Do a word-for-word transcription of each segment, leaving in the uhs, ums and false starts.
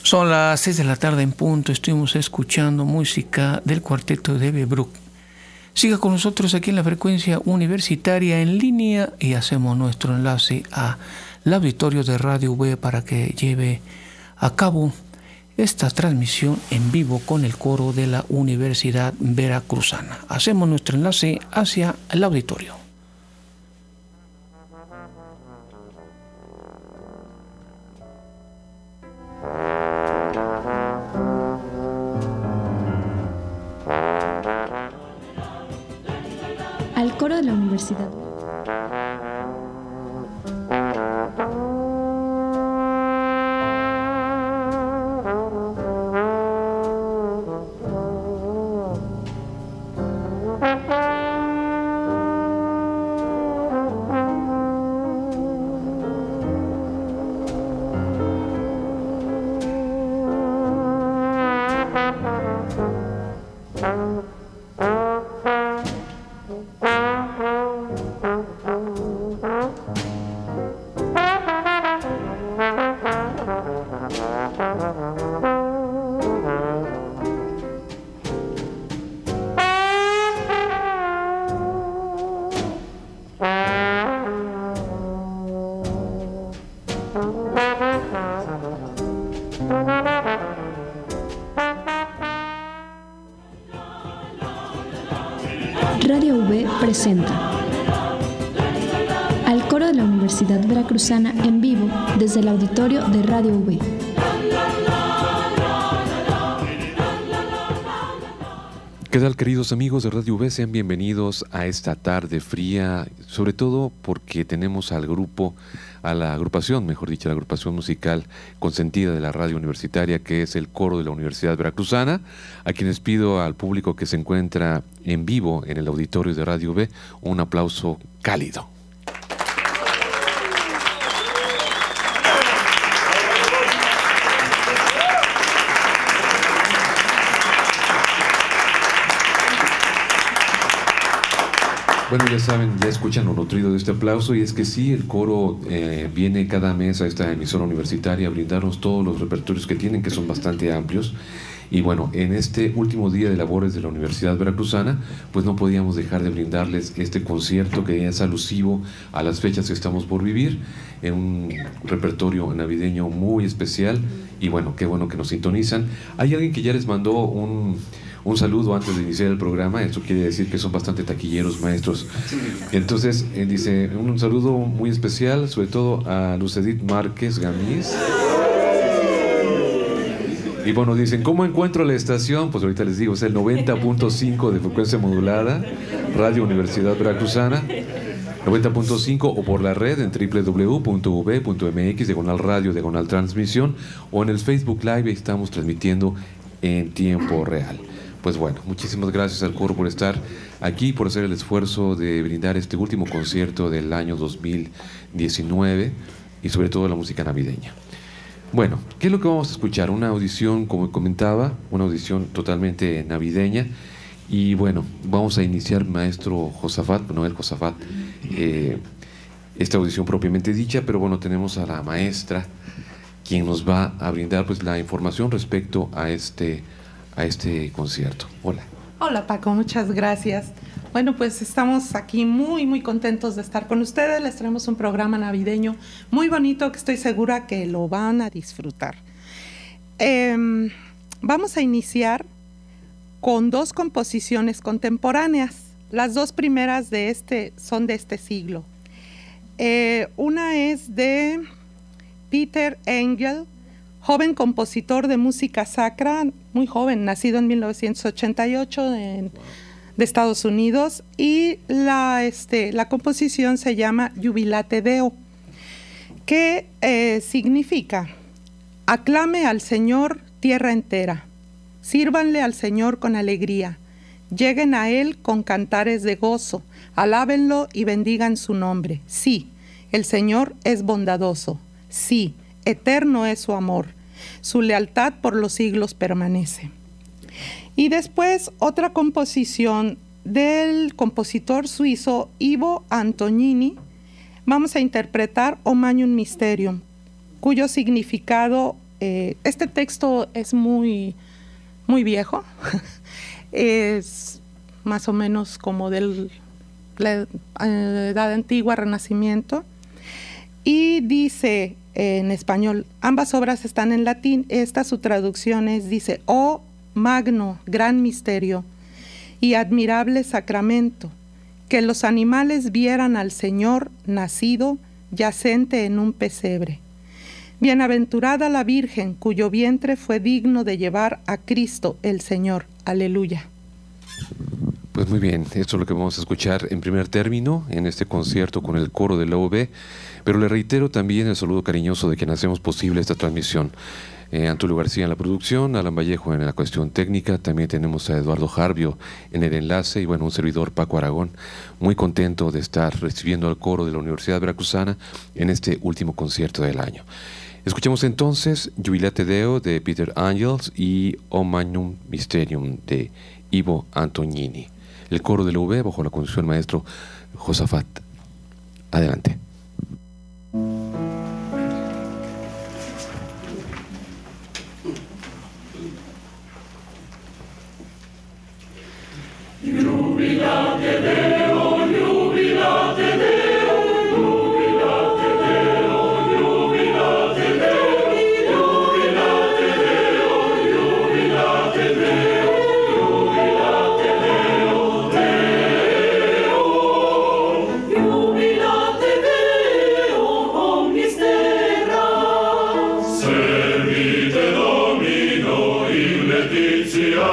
Son las seis de la tarde en punto. Estuvimos escuchando música del cuarteto de Bebruc. Siga con nosotros aquí en la frecuencia universitaria en línea y hacemos nuestro enlace al auditorio de Radio V para que lleve a cabo esta transmisión en vivo con el coro de la Universidad Veracruzana. Hacemos nuestro enlace hacia el auditorio. Al coro de la universidad. Radio V presenta al coro de la Universidad Veracruzana en vivo desde el auditorio de Radio V. ¿Qué tal, queridos amigos de Radio V? Sean bienvenidos a esta tarde fría, sobre todo porque tenemos al grupo, a la agrupación, mejor dicho, la agrupación musical consentida de la radio universitaria, que es el coro de la Universidad Veracruzana, a quienes pido al público que se encuentra en vivo en el auditorio de Radio V un aplauso cálido. Bueno, ya saben, ya escuchan lo nutrido de este aplauso, y es que sí, el coro eh, viene cada mes a esta emisora universitaria a brindarnos todos los repertorios que tienen, que son bastante amplios. Y bueno, en este último día de labores de la Universidad Veracruzana, pues no podíamos dejar de brindarles este concierto que es alusivo a las fechas que estamos por vivir, en un repertorio navideño muy especial. Y bueno, qué bueno que nos sintonizan. Hay alguien que ya les mandó un... un saludo antes de iniciar el programa. Eso quiere decir que son bastante taquilleros, maestros. Entonces, eh, dice, un saludo muy especial, sobre todo a Lucedit Márquez Gamiz. Y bueno, dicen, ¿cómo encuentro la estación? Pues ahorita les digo, es el noventa punto cinco de frecuencia modulada, Radio Universidad Veracruzana, noventa punto cinco, o por la red en doble u doble u doble u punto u v punto m x, diagonal radio, diagonal transmisión, o en el Facebook Live, estamos transmitiendo en tiempo real. Pues bueno, muchísimas gracias al coro por estar aquí, por hacer el esfuerzo de brindar este último concierto del año dos mil diecinueve y sobre todo la música navideña. Bueno, ¿qué es lo que vamos a escuchar? Una audición, como comentaba, una audición totalmente navideña. Y bueno, vamos a iniciar, maestro Josafat, Noel Josafat, eh, esta audición propiamente dicha, pero bueno, tenemos a la maestra quien nos va a brindar pues la información respecto a este a este concierto. Hola. Hola, Paco, muchas gracias. Bueno, pues estamos aquí muy, muy contentos de estar con ustedes. Les traemos un programa navideño muy bonito que estoy segura que lo van a disfrutar. Eh, vamos a iniciar con dos composiciones contemporáneas. Las dos primeras de este son de este siglo. Eh, una es de Peter Engel, joven compositor de música sacra, muy joven, nacido en mil novecientos ochenta y ocho en, de Estados Unidos, y la, este, la composición se llama Jubilate Deo, que eh, significa: aclame al Señor tierra entera, sírvanle al Señor con alegría, lleguen a Él con cantares de gozo, alábenlo y bendigan su nombre. Sí, el Señor es bondadoso, sí, eterno es su amor, su lealtad por los siglos permanece. Y después otra composición del compositor suizo Ivo Antonini. Vamos a interpretar O Magnum Mysterium, cuyo significado Eh, este texto es muy, muy viejo, es más o menos como de la Edad Antigua, Renacimiento, y dice en español, ambas obras están en latín, esta su traducción es, dice, oh magno, gran misterio y admirable sacramento, que los animales vieran al Señor nacido, yacente en un pesebre. Bienaventurada la Virgen, cuyo vientre fue digno de llevar a Cristo el Señor. Aleluya. Pues muy bien, esto es lo que vamos a escuchar en primer término en este concierto con el coro de la U B, pero le reitero también el saludo cariñoso de quien hacemos posible esta transmisión. Eh, Antulio García en la producción, Alan Vallejo en la cuestión técnica, también tenemos a Eduardo Jarbio en el enlace y bueno, un servidor Paco Aragón, muy contento de estar recibiendo al coro de la Universidad Veracruzana en este último concierto del año. Escuchemos entonces Jubilate Deo de Peter Angels y O Magnum Mysterium de Ivo Antognini. El coro de la U B bajo la conducción del maestro Josafat. Adelante. Jubilate Deo, jubilate Deo, jubilate Deo, jubilate Deo, jubilate Deo, jubilate Deo, jubilate Deo, Deo. Jubilate Deo, omnis terra. Servite Domino in laetitia.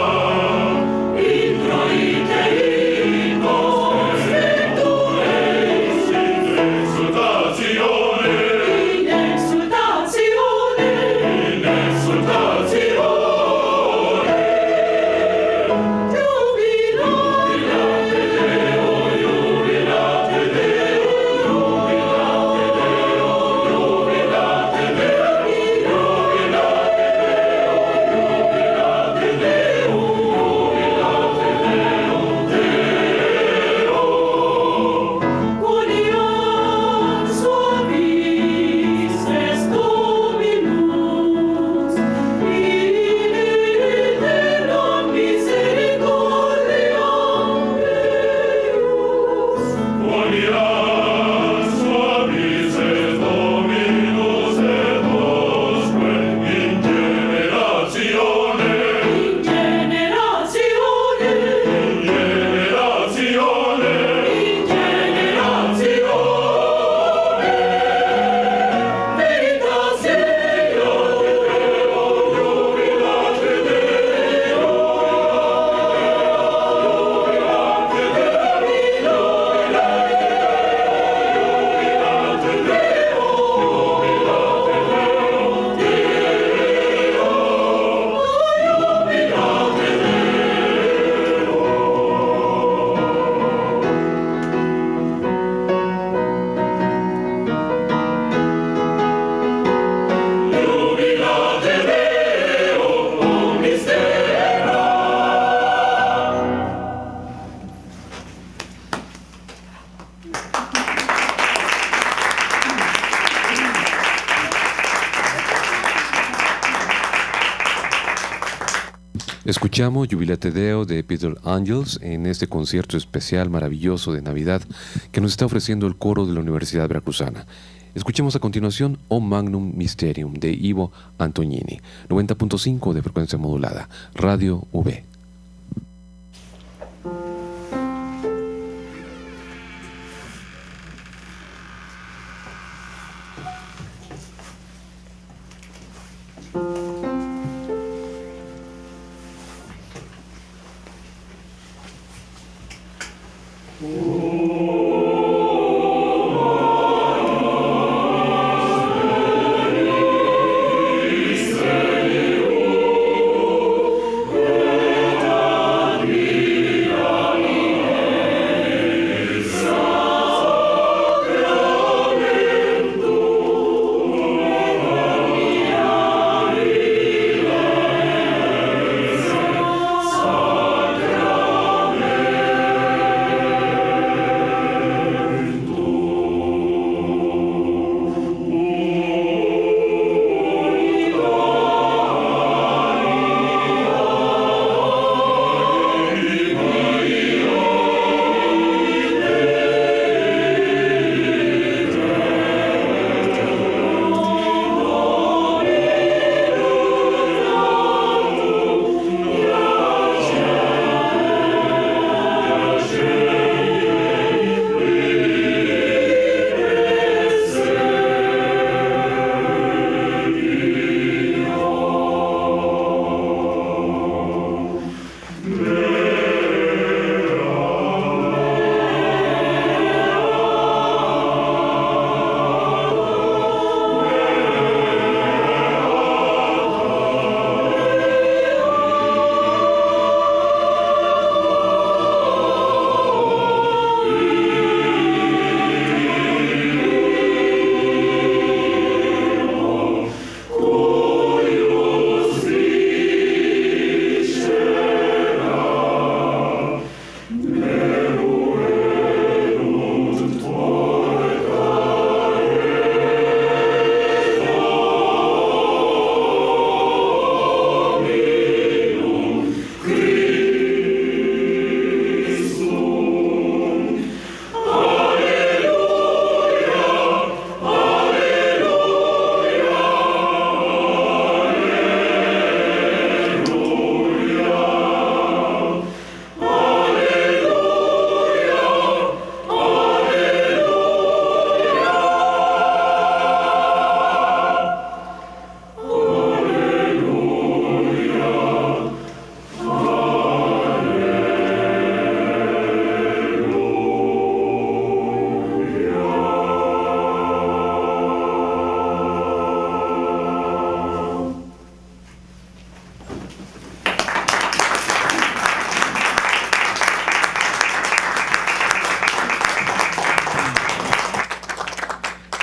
Escuchamos Jubilate Deo de Peter Angels en este concierto especial maravilloso de Navidad que nos está ofreciendo el coro de la Universidad Veracruzana. Escuchemos a continuación O Magnum Mysterium de Ivo Antognini, noventa punto cinco de frecuencia modulada, Radio U B. Mysterium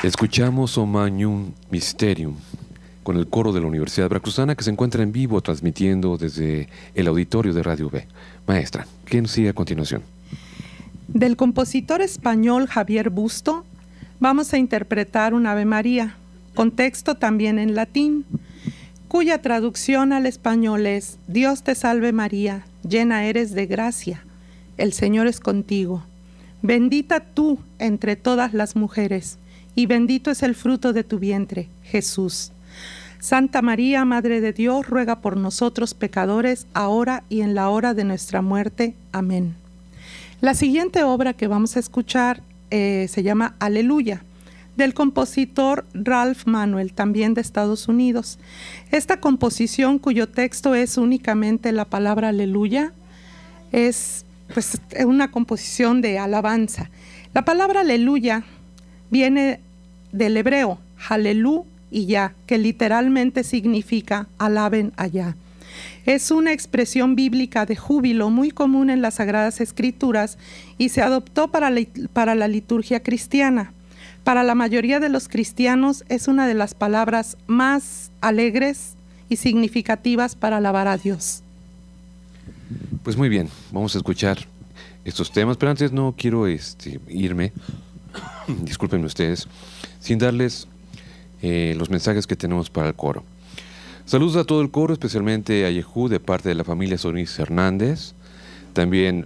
Escuchamos O Magnum Mysterium con el coro de la Universidad Veracruzana, que se encuentra en vivo transmitiendo desde el auditorio de Radio B. Maestra, ¿quién sigue a continuación? Del compositor español Javier Busto vamos a interpretar un Ave María, con texto también en latín, cuya traducción al español es: Dios te salve María, llena eres de gracia, el Señor es contigo. Bendita tú entre todas las mujeres, y bendito es el fruto de tu vientre, Jesús. Santa María, Madre de Dios, ruega por nosotros pecadores, ahora y en la hora de nuestra muerte. Amén. La siguiente obra que vamos a escuchar eh, se llama Aleluya, del compositor Ralph Manuel, también de Estados Unidos. Esta composición, cuyo texto es únicamente la palabra aleluya, es pues, una composición de alabanza. La palabra aleluya viene del hebreo, halelú y ya, que literalmente significa alaben allá. Es una expresión bíblica de júbilo muy común en las Sagradas Escrituras y se adoptó para la, para la liturgia cristiana. Para la mayoría de los cristianos es una de las palabras más alegres y significativas para alabar a Dios. Pues muy bien, vamos a escuchar estos temas, pero antes no quiero este, irme, discúlpenme ustedes, sin darles eh, los mensajes que tenemos para el coro. Saludos a todo el coro, especialmente a Yehú de parte de la familia Sonis Hernández. También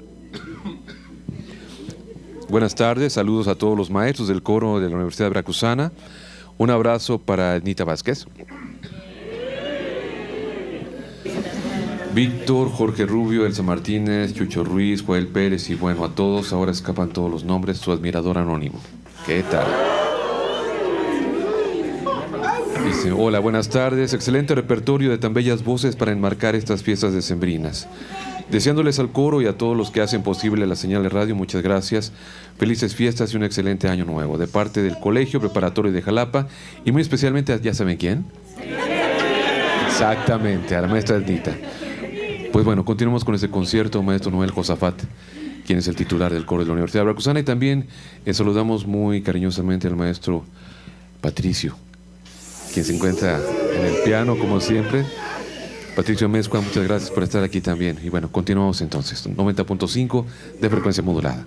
buenas tardes, saludos a todos los maestros del coro de la Universidad Veracruzana. Un abrazo para Nita Vázquez, Víctor, Jorge Rubio, Elsa Martínez, Chucho Ruiz, Joel Pérez y bueno, a todos, ahora escapan todos los nombres, su admirador anónimo. ¿Qué tal? Dice, hola, buenas tardes, excelente repertorio de tan bellas voces para enmarcar estas fiestas decembrinas. Deseándoles al coro y a todos los que hacen posible la señal de radio, muchas gracias. Felices fiestas y un excelente año nuevo. De parte del Colegio Preparatorio de Jalapa y muy especialmente, ¿ya saben quién? Exactamente, a la maestra Ednita. Pues bueno, continuamos con este concierto, maestro Noel Josafat, quien es el titular del coro de la Universidad Veracruzana, y también eh, saludamos muy cariñosamente al maestro Patricio, quien se encuentra en el piano, como siempre. Patricio Mezcua, muchas gracias por estar aquí también. Y bueno, continuamos entonces, noventa punto cinco de frecuencia modulada.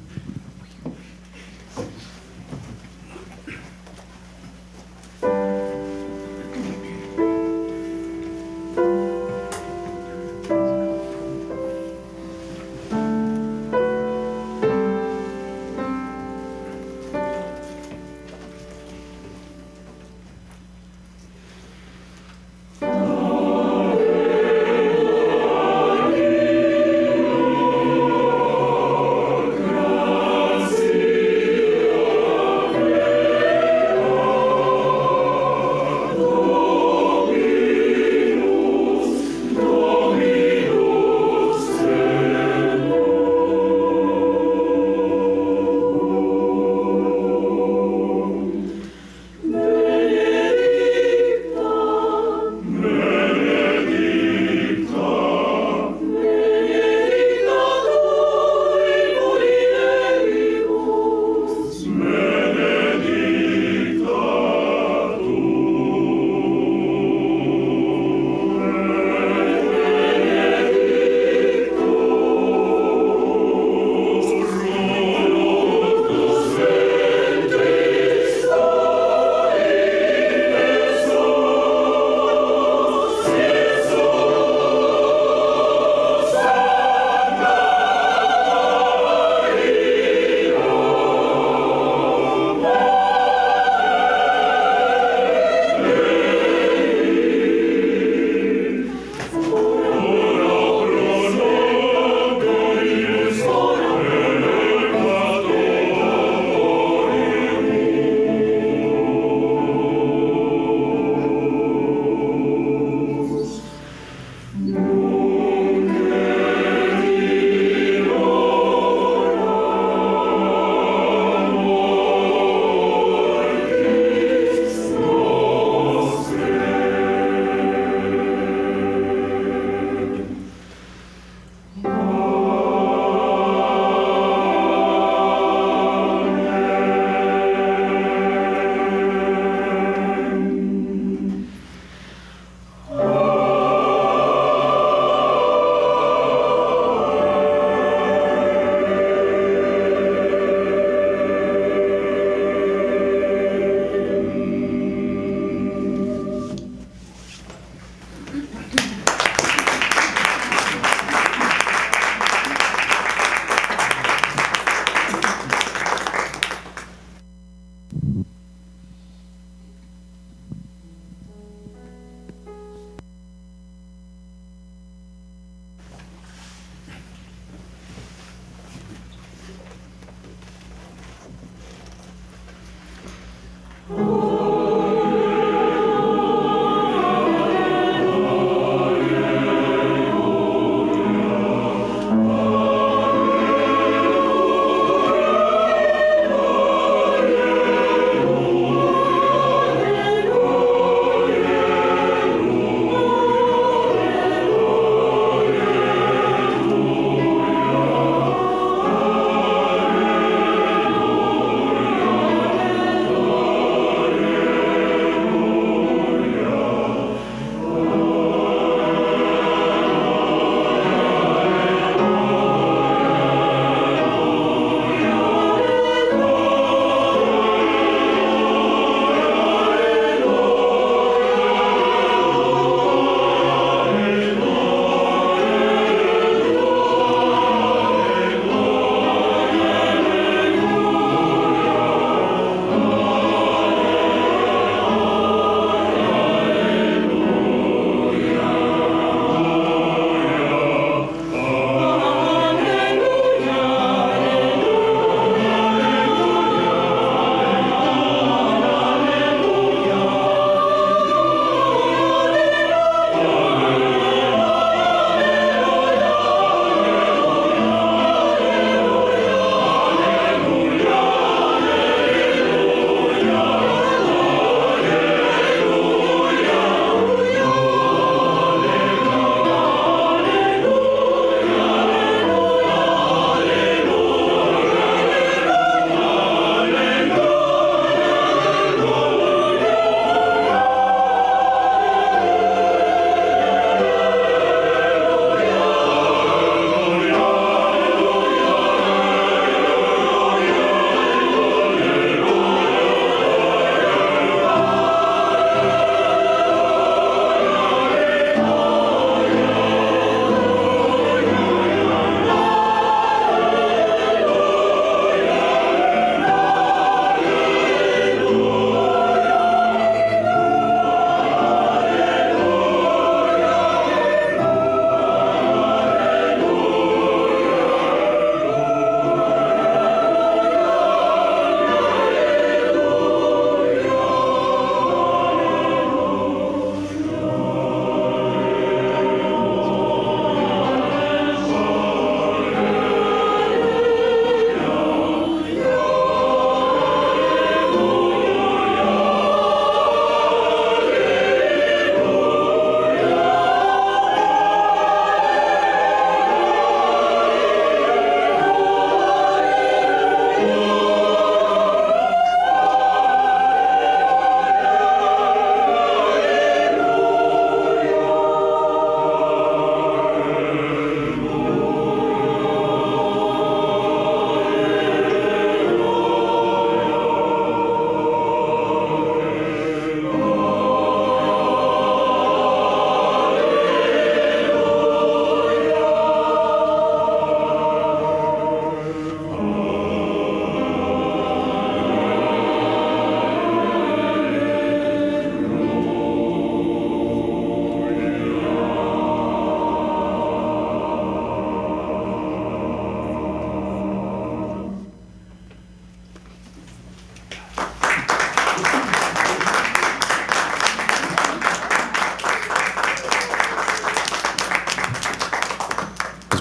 Gloria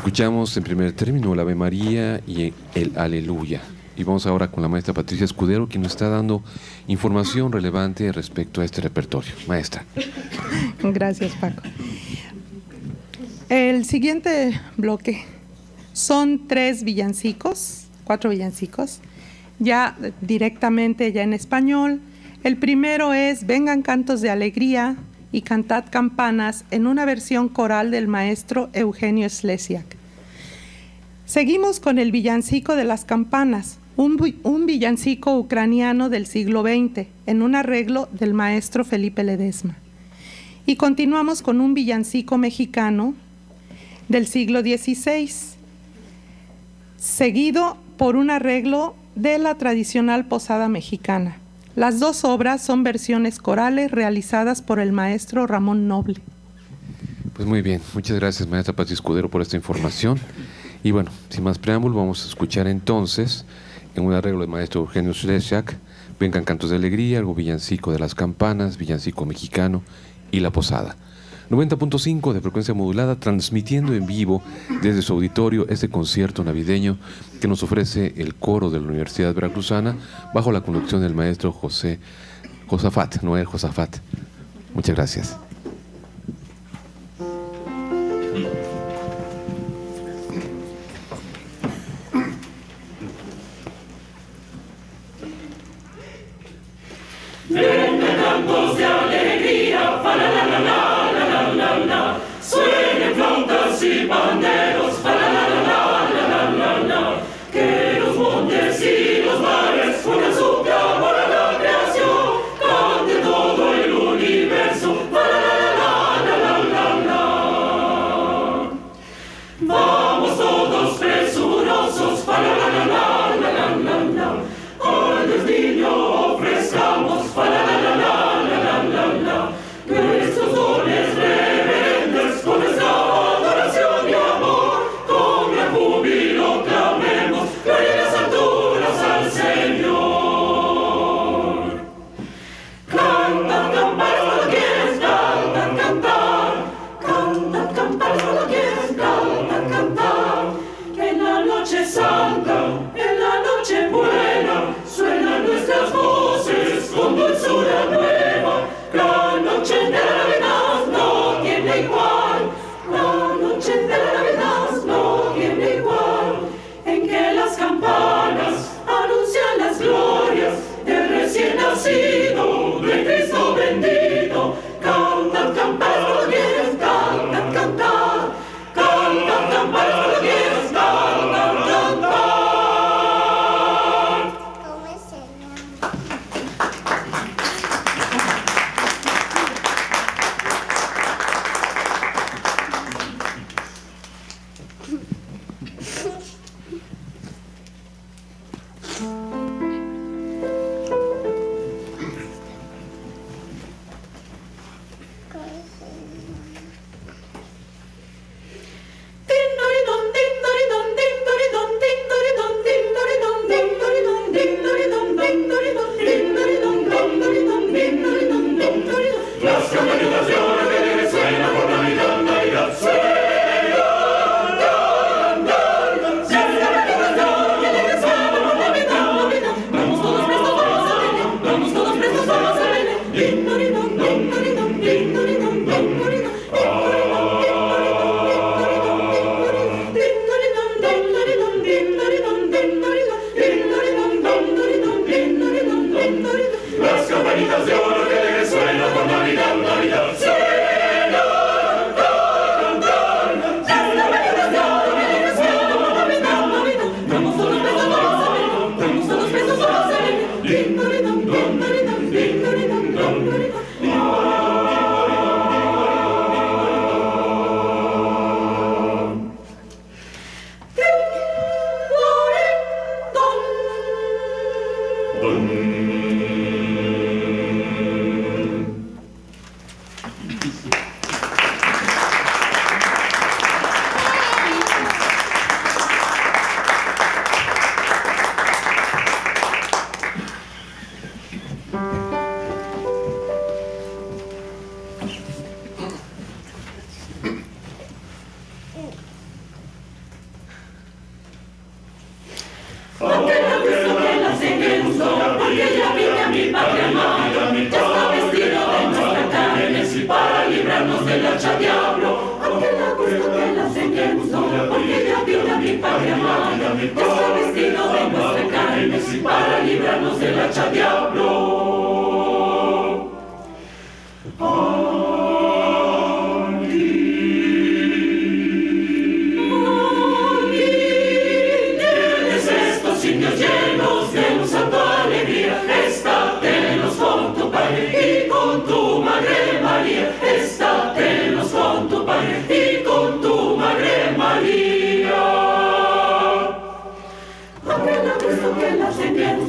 Escuchamos en primer término el Ave María y el Aleluya. Y vamos ahora con la maestra Patricia Escudero, quien nos está dando información relevante respecto a este repertorio. Maestra. Gracias, Paco. El siguiente bloque son tres villancicos, cuatro villancicos, ya directamente ya en español. El primero es Vengan cantos de alegría y cantad campanas, en una versión coral del maestro Eugenio Slesiak. Seguimos con el villancico de las campanas, un, un villancico ucraniano del siglo veinte, en un arreglo del maestro Felipe Ledesma. Y continuamos con un villancico mexicano del siglo dieciséis, seguido por un arreglo de la tradicional posada mexicana. Las dos obras son versiones corales realizadas por el maestro Ramón Noble. Pues muy bien, muchas gracias, maestra Patricia Escudero, por esta información. Y bueno, sin más preámbulo, vamos a escuchar entonces, en un arreglo del maestro Eugenio Slesiak, Vengan cantos de alegría, algo villancico de las campanas, villancico mexicano y la posada. noventa punto cinco de frecuencia modulada, transmitiendo en vivo desde su auditorio este concierto navideño que nos ofrece el coro de la Universidad Veracruzana bajo la conducción del maestro José Josafat, Noel Josafat. Muchas gracias. Vengan cantos de alegría, fa la la la la la la la, suenen flautas y panderos, fa la la la la la la la, que los montes y los mares unan su clamor a la creación, cante todo el universo, fa la la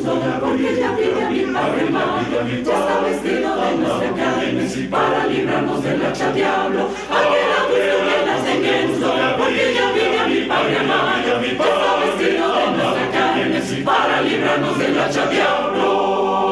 porque ya viene a mi Padre Mayo, ya está vestido de nuestra carne, para librarnos del hacha diablo, aquel abuso que las engendro, porque ya viene a mi Padre Mayo, ya está vestido de nuestra carne, para librarnos del hacha diablo.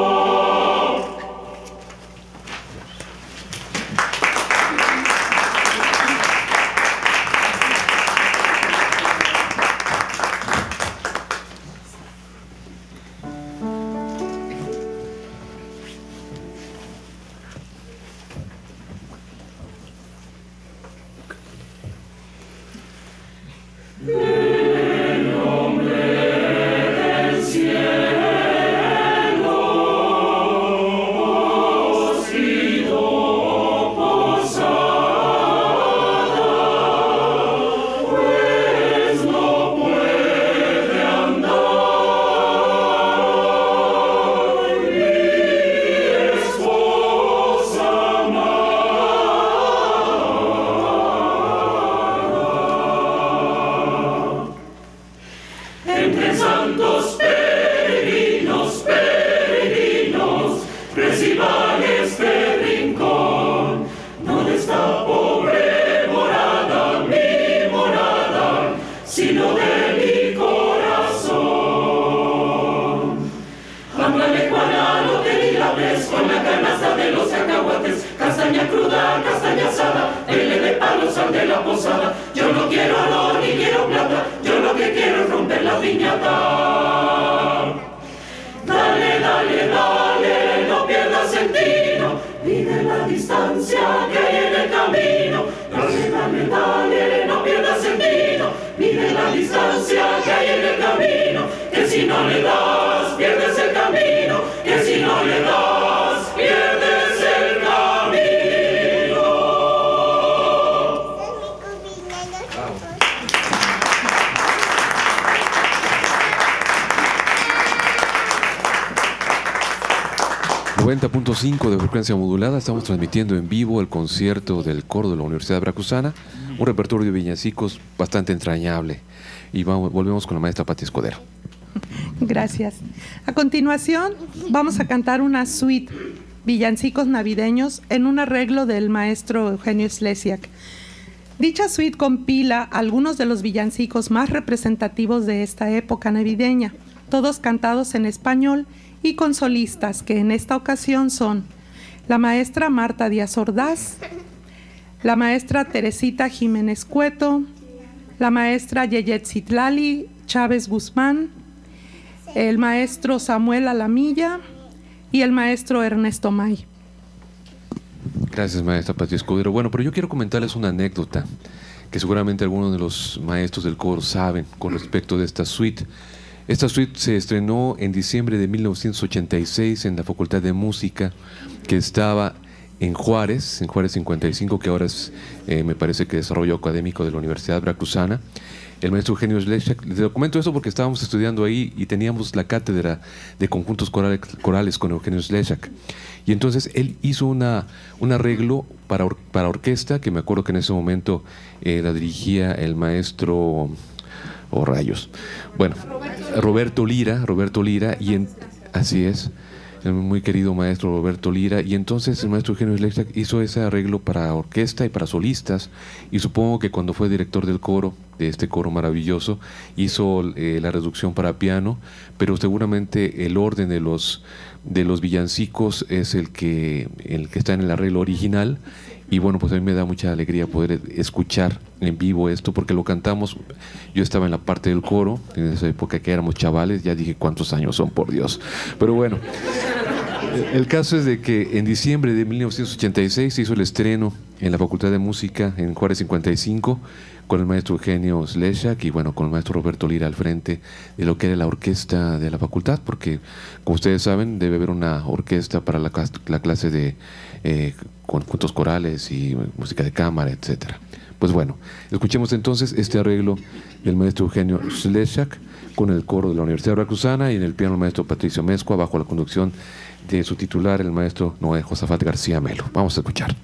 noventa punto cinco de frecuencia modulada, estamos transmitiendo en vivo el concierto del coro de la Universidad Veracruzana, un repertorio de villancicos bastante entrañable. Y vamos, volvemos con la maestra Pati Escudero. Gracias. A continuación vamos a cantar una suite villancicos navideños en un arreglo del maestro Eugenio Slesiak. Dicha suite compila algunos de los villancicos más representativos de esta época navideña, todos cantados en español y con solistas que en esta ocasión son la maestra Marta Díaz Ordaz, la maestra Teresita Jiménez Cueto, la maestra Yeyet Citlali Chávez Guzmán, el maestro Samuel Alamilla y el maestro Ernesto May. Gracias, maestra Pati Escudero. Bueno, pero yo quiero comentarles una anécdota que seguramente algunos de los maestros del coro saben con respecto de esta suite. Esta suite se estrenó en diciembre de mil novecientos ochenta y seis en la Facultad de Música, que estaba en Juárez, en Juárez cincuenta y cinco, que ahora es, eh, me parece que desarrollo académico de la Universidad Veracruzana. El maestro Eugenio Slesiak, les documento eso porque estábamos estudiando ahí y teníamos la cátedra de conjuntos corales, corales con Eugenio Slesiak. Y entonces él hizo una, un arreglo para, or, para orquesta, que me acuerdo que en ese momento eh, la dirigía el maestro... o oh, rayos. Bueno, Roberto Lira, Roberto Lira, y en, así es, el muy querido maestro Roberto Lira, y entonces el maestro Eugenio Slesiak hizo ese arreglo para orquesta y para solistas, y supongo que cuando fue director del coro, de este coro maravilloso, hizo eh, la reducción para piano, pero seguramente el orden de los, de los villancicos es el que, el que está en el arreglo original. Y bueno, pues a mí me da mucha alegría poder escuchar en vivo esto, porque lo cantamos, yo estaba en la parte del coro, en esa época que éramos chavales, ya dije cuántos años son, por Dios. Pero bueno, el caso es de que en diciembre de mil novecientos ochenta y seis se hizo el estreno en la Facultad de Música, en Juárez cincuenta y cinco, con el maestro Eugenio Slesiak y bueno, con el maestro Roberto Lira al frente de lo que era la orquesta de la facultad, porque como ustedes saben, debe haber una orquesta para la, la clase de eh, conjuntos corales y música de cámara, etcétera. Pues bueno, escuchemos entonces este arreglo del maestro Eugenio Slesiak con el coro de la Universidad Veracruzana y en el piano el maestro Patricio Mezcua, bajo la conducción de su titular, el maestro Noé Josafat García Melo. Vamos a escuchar.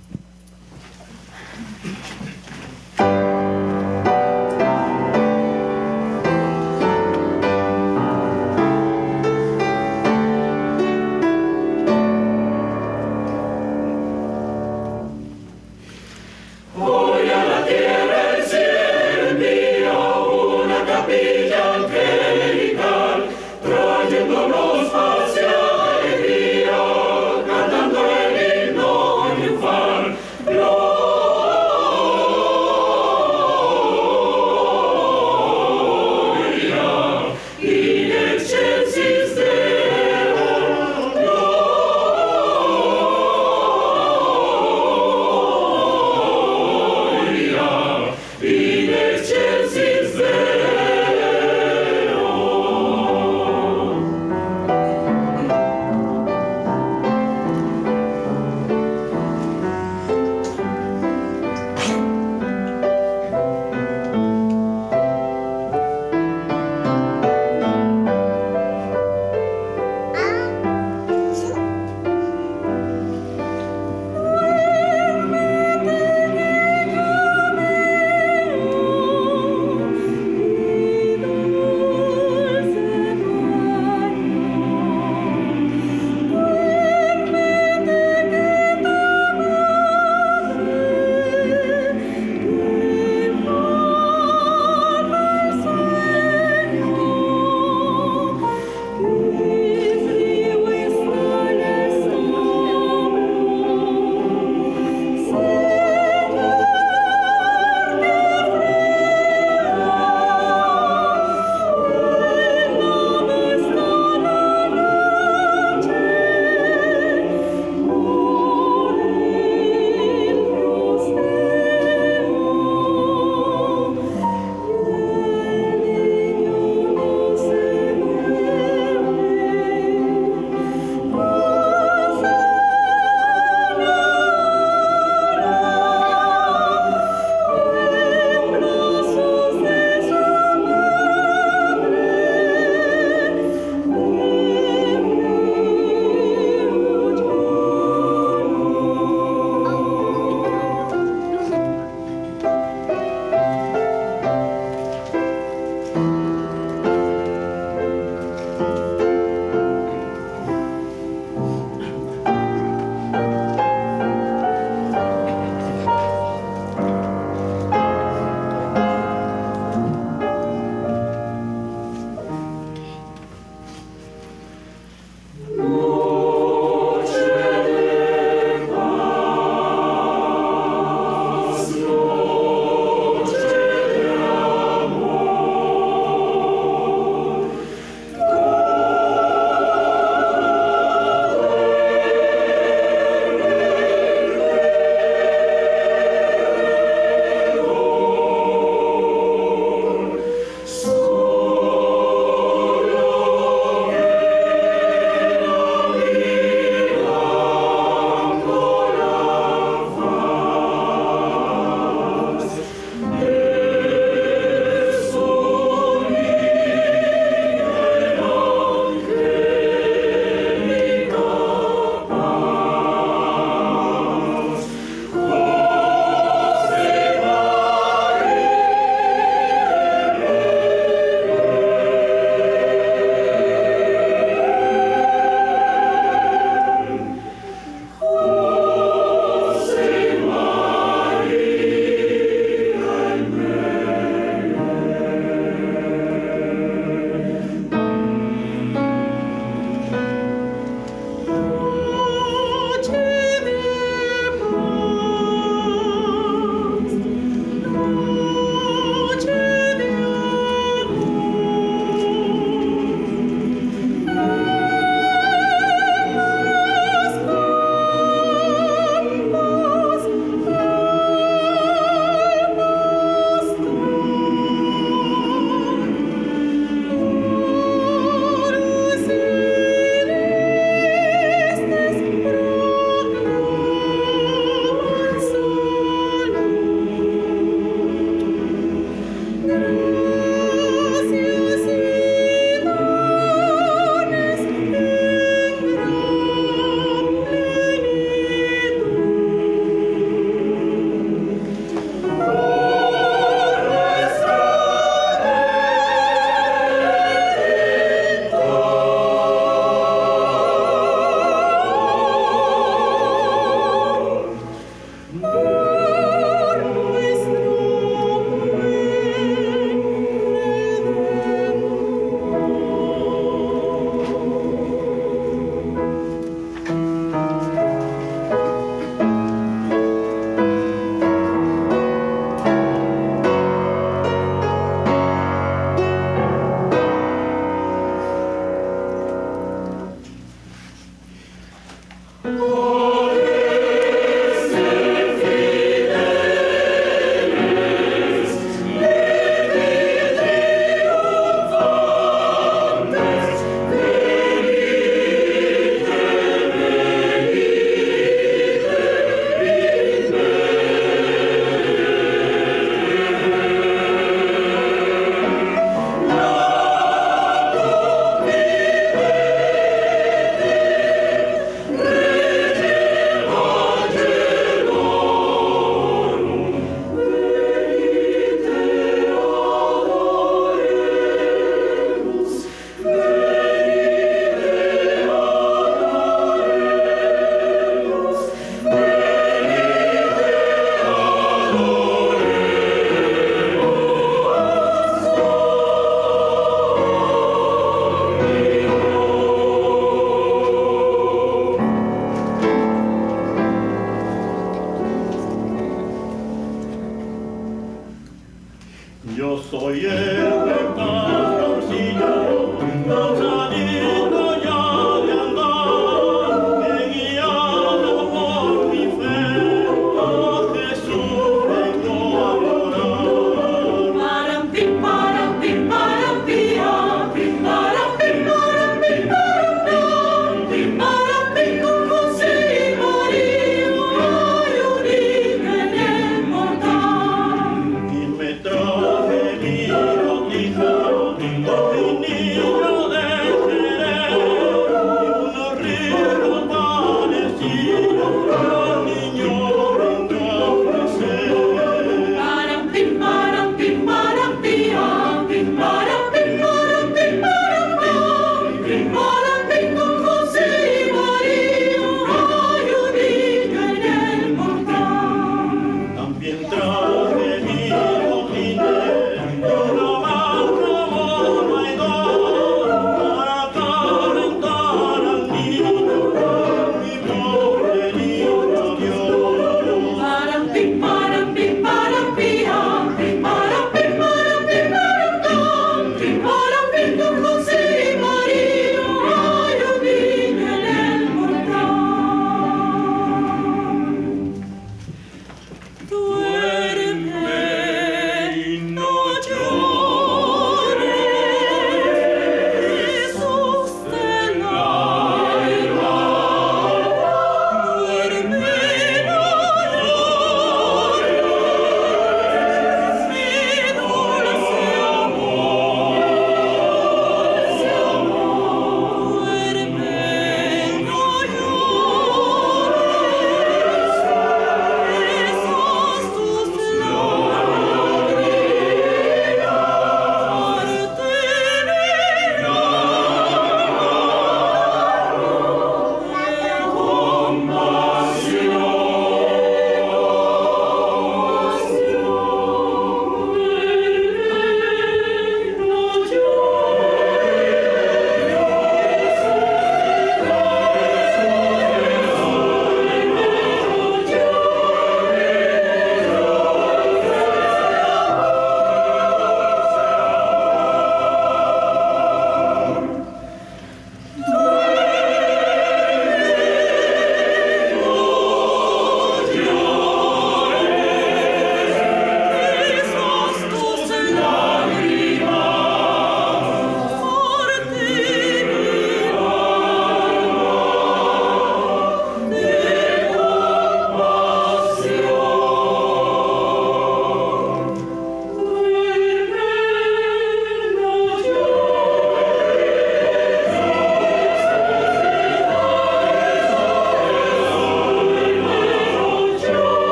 Yo soy el pastorcillo, cansadito ya de andar, he guiado por mi fe, a Jesús vengo a adorar. Parampi, parampi, parampi, parampi, parampi, parampi, parampi, parampi, con José y María hay origen inmortal. Y me traje mi bautizo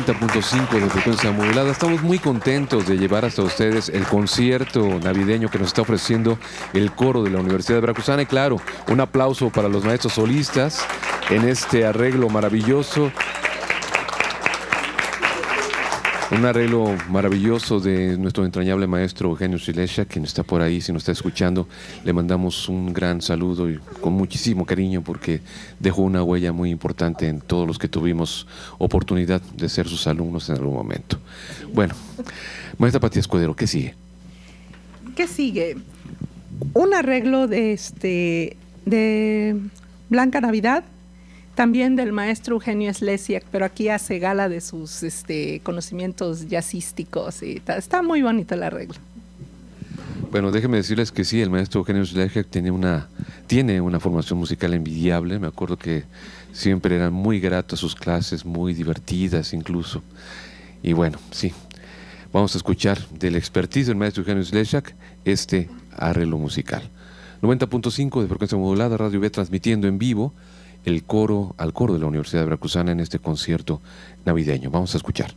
noventa punto cinco de frecuencia modulada. Estamos muy contentos de llevar hasta ustedes el concierto navideño que nos está ofreciendo el coro de la Universidad Veracruzana. Y claro, un aplauso para los maestros solistas en este arreglo maravilloso. Un arreglo maravilloso de nuestro entrañable maestro Eugenio Silesha, quien está por ahí, si nos está escuchando, le mandamos un gran saludo y con muchísimo cariño porque dejó una huella muy importante en todos los que tuvimos oportunidad de ser sus alumnos en algún momento. Bueno, maestra Pati Escudero, ¿qué sigue? ¿Qué sigue? Un arreglo de, este, de Blanca Navidad, también del maestro Eugenio Slesiak, pero aquí hace gala de sus este, conocimientos jazzísticos. Y está, está muy bonito el arreglo. Bueno, déjenme decirles que sí, el maestro Eugenio Slesiak tiene una, tiene una formación musical envidiable. Me acuerdo que siempre eran muy gratas sus clases, muy divertidas incluso. Y bueno, sí, vamos a escuchar del expertise del maestro Eugenio Slesiak este arreglo musical. noventa punto cinco de frecuencia modulada, Radio B transmitiendo en vivo el coro, al coro de la Universidad Veracruzana en este concierto navideño. Vamos a escuchar.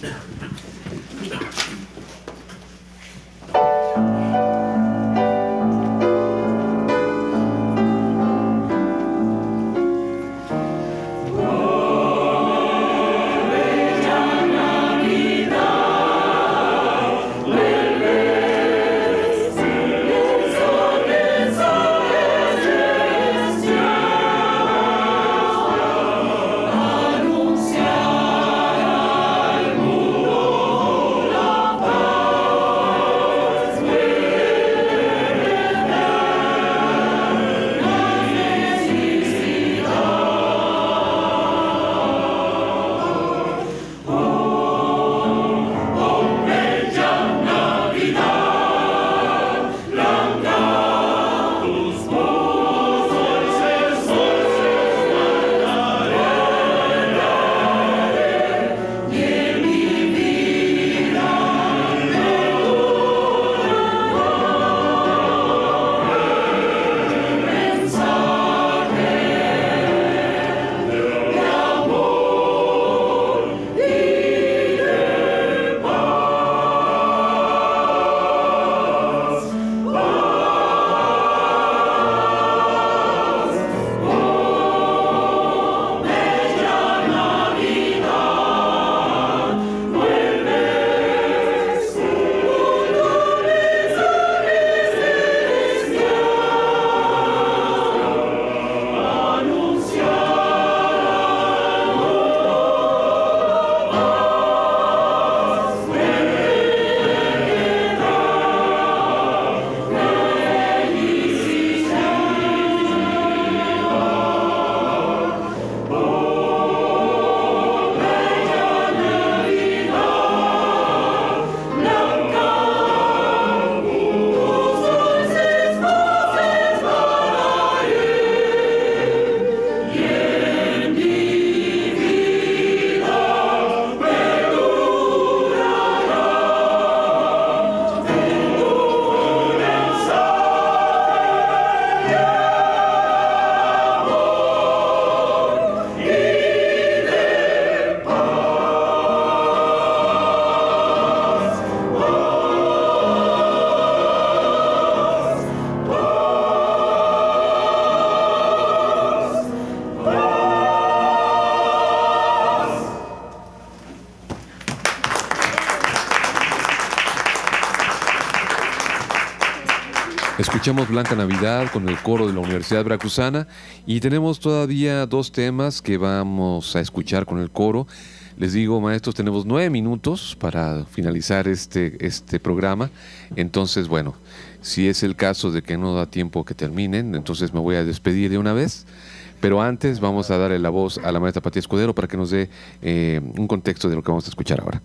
Escuchamos Blanca Navidad con el coro de la Universidad Veracruzana y tenemos todavía dos temas que vamos a escuchar con el coro. Les digo, maestros, tenemos nueve minutos para finalizar este, este programa. Entonces, bueno, si es el caso de que no da tiempo que terminen, entonces me voy a despedir de una vez. Pero antes vamos a darle la voz a la maestra Pati Escudero para que nos dé eh, un contexto de lo que vamos a escuchar ahora.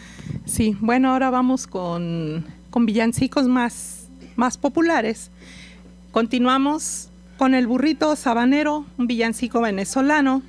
Sí, bueno, ahora vamos con, con villancicos más más populares. Continuamos con el burrito sabanero, un villancico venezolano,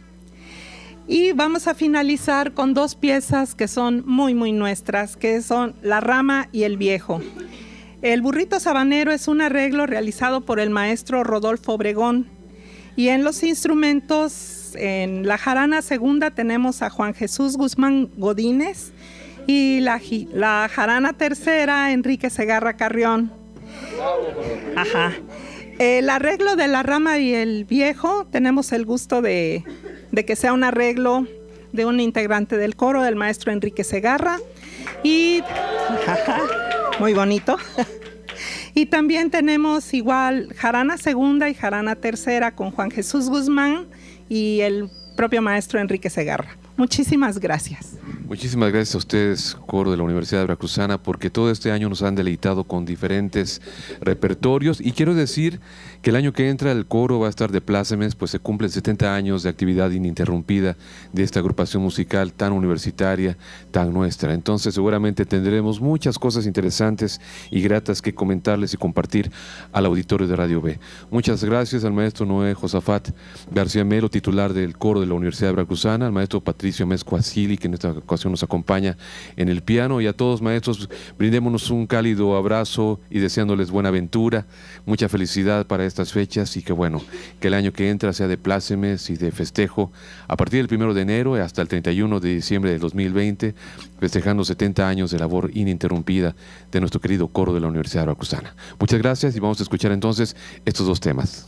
y vamos a finalizar con dos piezas que son muy muy nuestras, que son La Rama y El Viejo. El burrito sabanero es un arreglo realizado por el maestro Rodolfo Obregón, y en los instrumentos tenemos en la jarana segunda tenemos a Juan Jesús Guzmán Godínez y la, la jarana tercera Enrique Segarra Carrión. Ajá. El arreglo de La Rama y el Viejo, tenemos el gusto de, de que sea un arreglo de un integrante del coro, del maestro Enrique Segarra. Y, ajá, muy bonito. Y también tenemos igual jarana segunda y jarana tercera con Juan Jesús Guzmán y el propio maestro Enrique Segarra. Muchísimas gracias. Muchísimas gracias a ustedes, coro de la Universidad Veracruzana, porque todo este año nos han deleitado con diferentes repertorios. Y quiero decir que el año que entra el coro va a estar de plácemes, pues se cumplen setenta años de actividad ininterrumpida de esta agrupación musical tan universitaria, tan nuestra. Entonces seguramente tendremos muchas cosas interesantes y gratas que comentarles y compartir al auditorio de Radio B. Muchas gracias al maestro Noé Josafat García Melo, titular del coro de la Universidad Veracruzana, al maestro Patricio Mezcuacili, que en esta ocasión nos acompaña en el piano, y a todos maestros brindémonos un cálido abrazo y deseándoles buena aventura, mucha felicidad para estas fechas, y que bueno, que el año que entra sea de plácemes y de festejo a partir del primero de enero hasta el treinta y uno de diciembre del dos mil veinte, festejando setenta años de labor ininterrumpida de nuestro querido coro de la Universidad Veracruzana. Muchas gracias y vamos a escuchar entonces estos dos temas.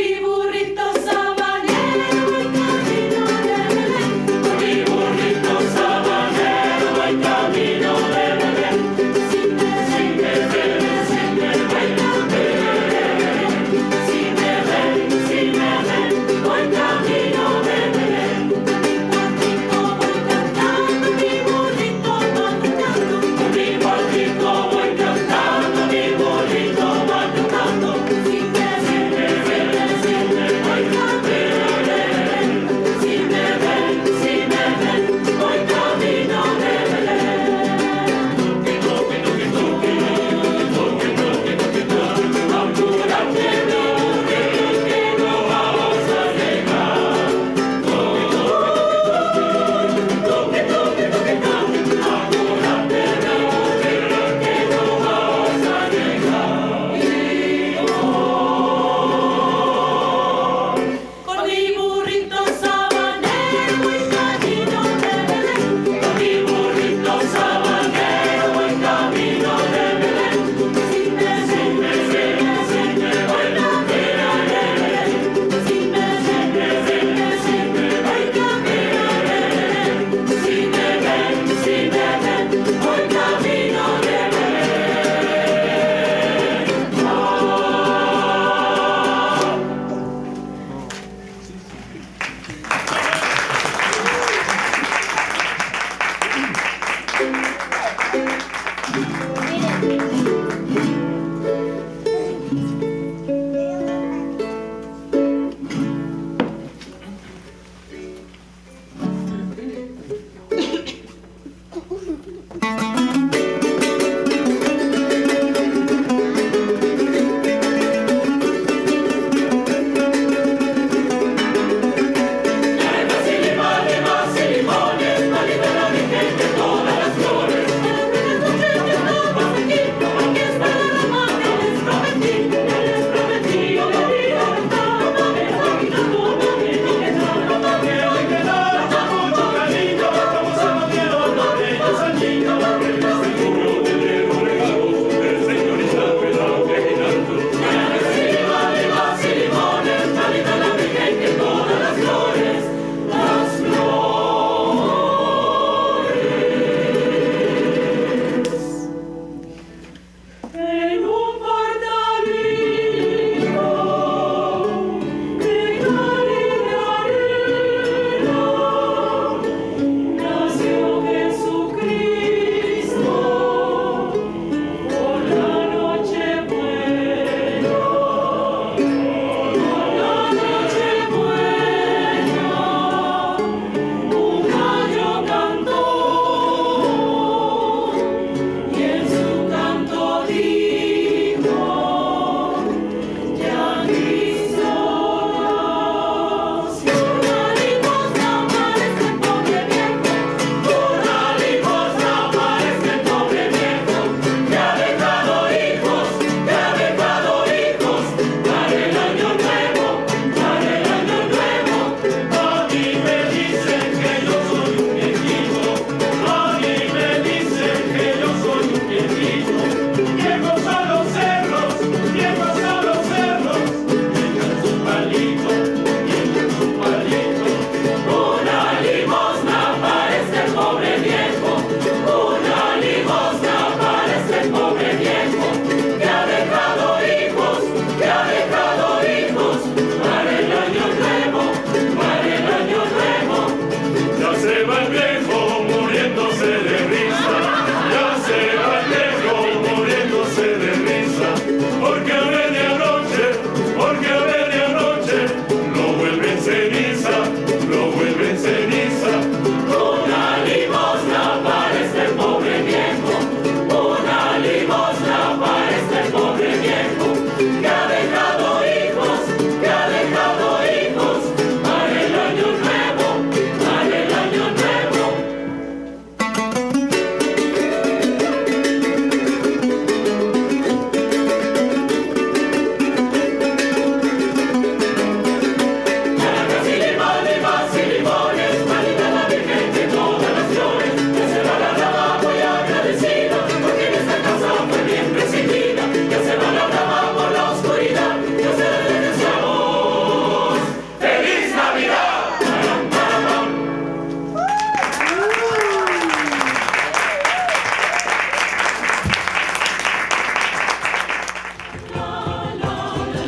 Con mi burrito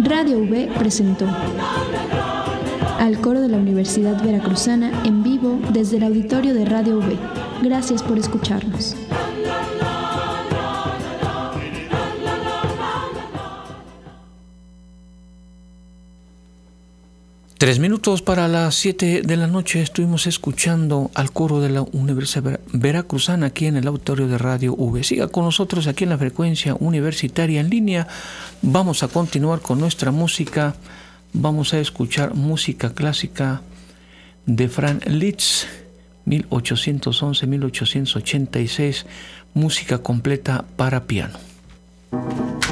Radio V presentó al coro de la Universidad Veracruzana en vivo desde el auditorio de Radio V. Gracias por escucharnos. Tres minutos para las siete de la noche estuvimos escuchando al coro de la Universidad Veracruzana aquí en el auditorio de Radio V. Siga con nosotros aquí en la frecuencia universitaria en línea. Vamos a continuar con nuestra música. Vamos a escuchar música clásica de Franz Liszt, mil ochocientos once a mil ochocientos ochenta y seis, música completa para piano.